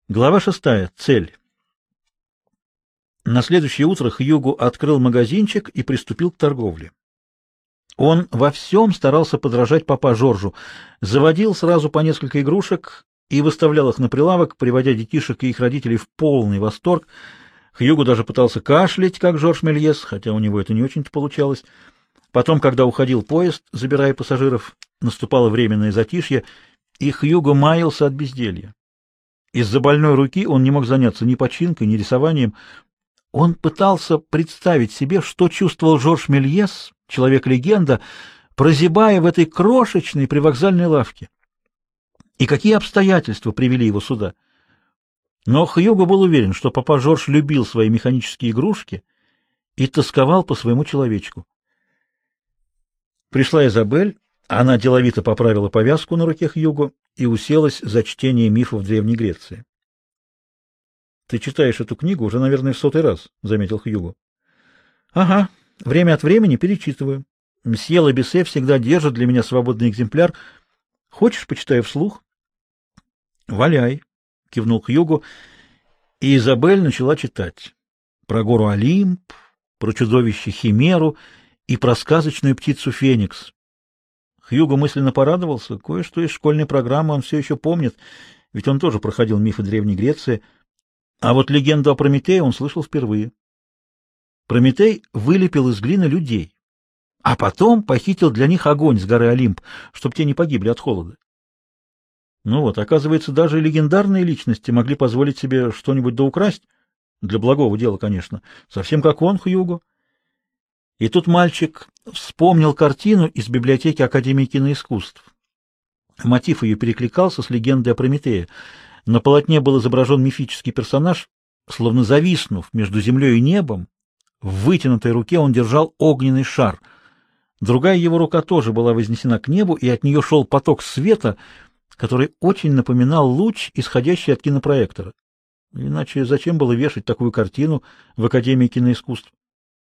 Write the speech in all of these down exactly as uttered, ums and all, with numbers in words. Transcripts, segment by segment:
Глава шестая. Цель. На следующее утро Хьюго открыл магазинчик и приступил к торговле. Он во всем старался подражать папа Жоржу, заводил сразу по несколько игрушек и выставлял их на прилавок, приводя детишек и их родителей в полный восторг. Хьюго даже пытался кашлять, как Жорж Мельес, хотя у него это не очень-то получалось. Потом, когда уходил поезд, забирая пассажиров, наступало временное затишье, и Хьюго маялся от безделья. Из-за больной руки он не мог заняться ни починкой, ни рисованием. Он пытался представить себе, что чувствовал Жорж Мельес, человек-легенда, прозябая в этой крошечной привокзальной лавке. И какие обстоятельства привели его сюда. Но Хьюго был уверен, что папа Жорж любил свои механические игрушки и тосковал по своему человечку. Пришла Изабель, она деловито поправила повязку на руке Хьюго и уселась за чтение мифов Древней Греции. — Ты читаешь эту книгу уже, наверное, в сотый раз, — заметил Хьюго. — Ага, время от времени перечитываю. Мсье Лабессе всегда держит для меня свободный экземпляр. Хочешь, почитаю вслух? — Валяй, — кивнул Хьюго, и Изабель начала читать. Про гору Олимп, про чудовище Химеру и про сказочную птицу Феникс. Хьюго мысленно порадовался, кое-что из школьной программы он все еще помнит, ведь он тоже проходил мифы Древней Греции, а вот легенду о Прометее он слышал впервые. Прометей вылепил из глины людей, а потом похитил для них огонь с горы Олимп, чтобы те не погибли от холода. Ну вот, оказывается, даже легендарные личности могли позволить себе что-нибудь да украсть, для благого дела, конечно, совсем как он, Хьюго. И тут мальчик вспомнил картину из библиотеки Академии киноискусств. Мотив ее перекликался с легендой о Прометее. На полотне был изображен мифический персонаж, словно зависнув между землей и небом. В вытянутой руке он держал огненный шар. Другая его рука тоже была вознесена к небу, и от нее шел поток света, который очень напоминал луч, исходящий от кинопроектора. Иначе зачем было вешать такую картину в Академии киноискусств?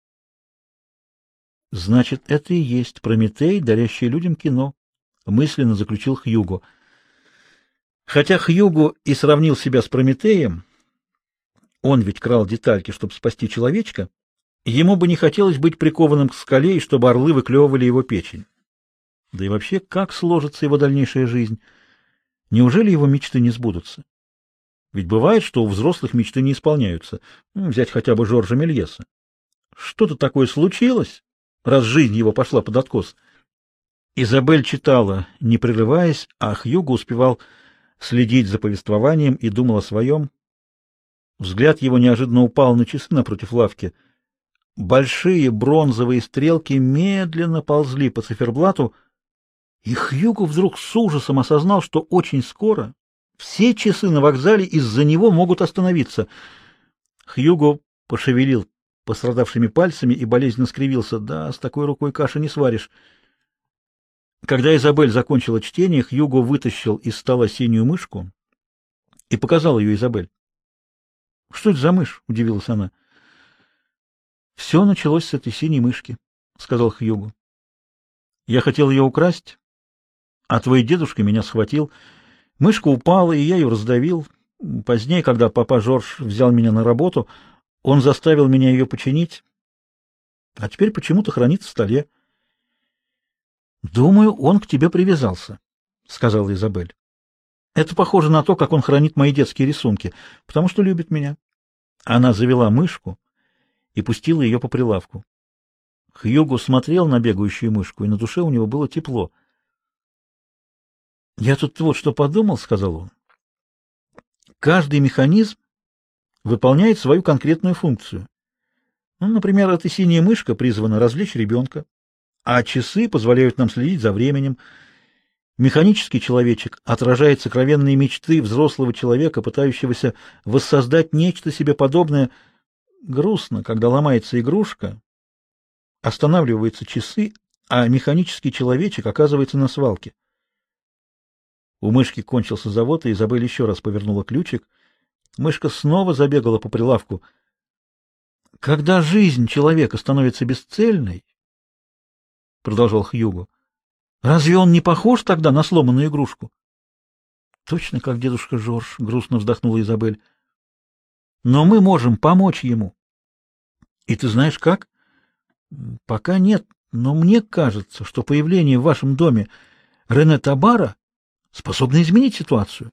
Значит, это и есть Прометей, дарящий людям кино, мысленно заключил Хьюго. Хотя Хьюго и сравнил себя с Прометеем, он ведь крал детальки, чтобы спасти человечка, ему бы не хотелось быть прикованным к скале, и чтобы орлы выклевывали его печень. Да и вообще, как сложится его дальнейшая жизнь? Неужели его мечты не сбудутся? Ведь бывает, что у взрослых мечты не исполняются. Ну, взять хотя бы Жоржа Мельеса. Что-то такое случилось, раз жизнь его пошла под откос. Изабель читала, не прерываясь, а Хьюго успевал следить за повествованием и думал о своем. Взгляд его неожиданно упал на часы напротив лавки. Большие бронзовые стрелки медленно ползли по циферблату, и Хьюго вдруг с ужасом осознал, что очень скоро все часы на вокзале из-за него могут остановиться. Хьюго пошевелил пострадавшими пальцами и болезненно скривился. Да, с такой рукой каши не сваришь. Когда Изабель закончила чтение, Хьюго вытащил из стола синюю мышку и показал ее Изабель. — Что это за мышь? — удивилась она. — Все началось с этой синей мышки, — сказал Хьюго. — Я хотел ее украсть, а твой дедушка меня схватил. Мышка упала, и я ее раздавил. Позднее, когда папа Жорж взял меня на работу, он заставил меня ее починить, а теперь почему-то хранит в столе. — Думаю, он к тебе привязался, — сказала Изабель. — Это похоже на то, как он хранит мои детские рисунки, потому что любит меня. Она завела мышку и пустила ее по прилавку. Хьюго смотрел на бегающую мышку, и на душе у него было тепло. — Я тут вот что подумал, — сказал он. — Каждый механизм выполняет свою конкретную функцию. Ну, например, эта синяя мышка призвана развлечь ребенка, а часы позволяют нам следить за временем. Механический человечек отражает сокровенные мечты взрослого человека, пытающегося воссоздать нечто себе подобное. Грустно, когда ломается игрушка, останавливаются часы, а механический человечек оказывается на свалке. У мышки кончился завод, и Изабель еще раз повернула ключик. Мышка снова забегала по прилавку. Когда жизнь человека становится бесцельной, — продолжал Хьюго, — разве он не похож тогда на сломанную игрушку? Точно как дедушка Жорж, грустно вздохнула Изабель. Но мы можем помочь ему. И ты знаешь как? Пока нет, но мне кажется, что появление в вашем доме Рене Табара способно изменить ситуацию.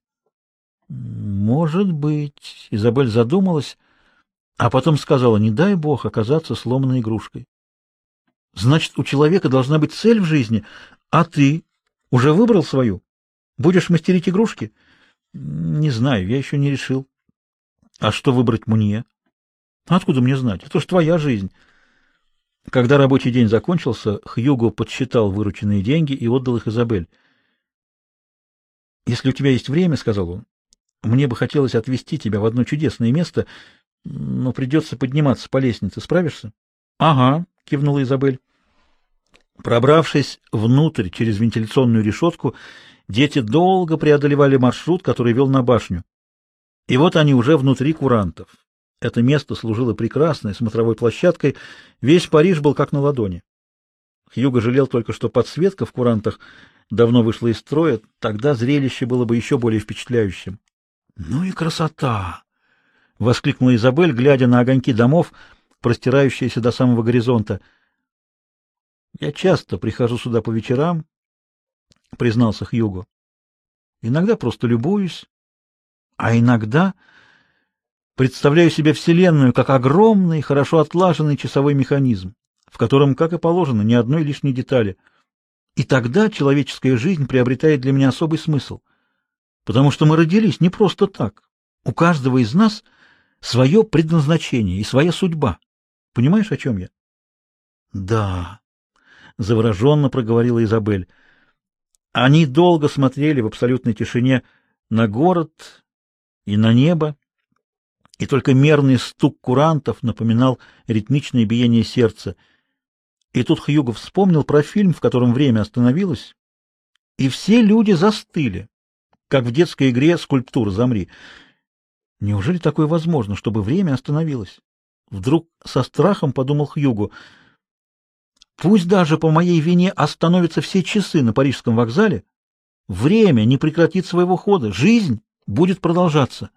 Может быть, Изабель задумалась, а потом сказала: не дай бог оказаться сломанной игрушкой. Значит, у человека должна быть цель в жизни, а ты уже выбрал свою? Будешь мастерить игрушки? Не знаю, я еще не решил. А что выбрать мне? Откуда мне знать? Это ж твоя жизнь. Когда рабочий день закончился, Хьюго подсчитал вырученные деньги и отдал их Изабель. Если у тебя есть время, — сказал он, — мне бы хотелось отвезти тебя в одно чудесное место, но придется подниматься по лестнице. Справишься? — Ага, — кивнула Изабель. Пробравшись внутрь через вентиляционную решетку, дети долго преодолевали маршрут, который вел на башню. И вот они уже внутри курантов. Это место служило прекрасной смотровой площадкой, весь Париж был как на ладони. Хьюго жалел только, что подсветка в курантах давно вышла из строя, тогда зрелище было бы еще более впечатляющим. — Ну и красота! — воскликнула Изабель, глядя на огоньки домов, простирающиеся до самого горизонта. — Я часто прихожу сюда по вечерам, — признался Хьюго. — Иногда просто любуюсь, а иногда представляю себе Вселенную как огромный, хорошо отлаженный часовой механизм, в котором, как и положено, ни одной лишней детали. И тогда человеческая жизнь приобретает для меня особый смысл, потому что мы родились не просто так. У каждого из нас свое предназначение и своя судьба. Понимаешь, о чем я? — Да, — завороженно проговорила Изабель. Они долго смотрели в абсолютной тишине на город и на небо, и только мерный стук курантов напоминал ритмичное биение сердца. И тут Хьюго вспомнил про фильм, в котором время остановилось, и все люди застыли, как в детской игре «Скульптура, замри». Неужели такое возможно, чтобы время остановилось? Вдруг со страхом подумал Хьюго. Пусть даже по моей вине остановятся все часы на Парижском вокзале, время не прекратит своего хода, жизнь будет продолжаться.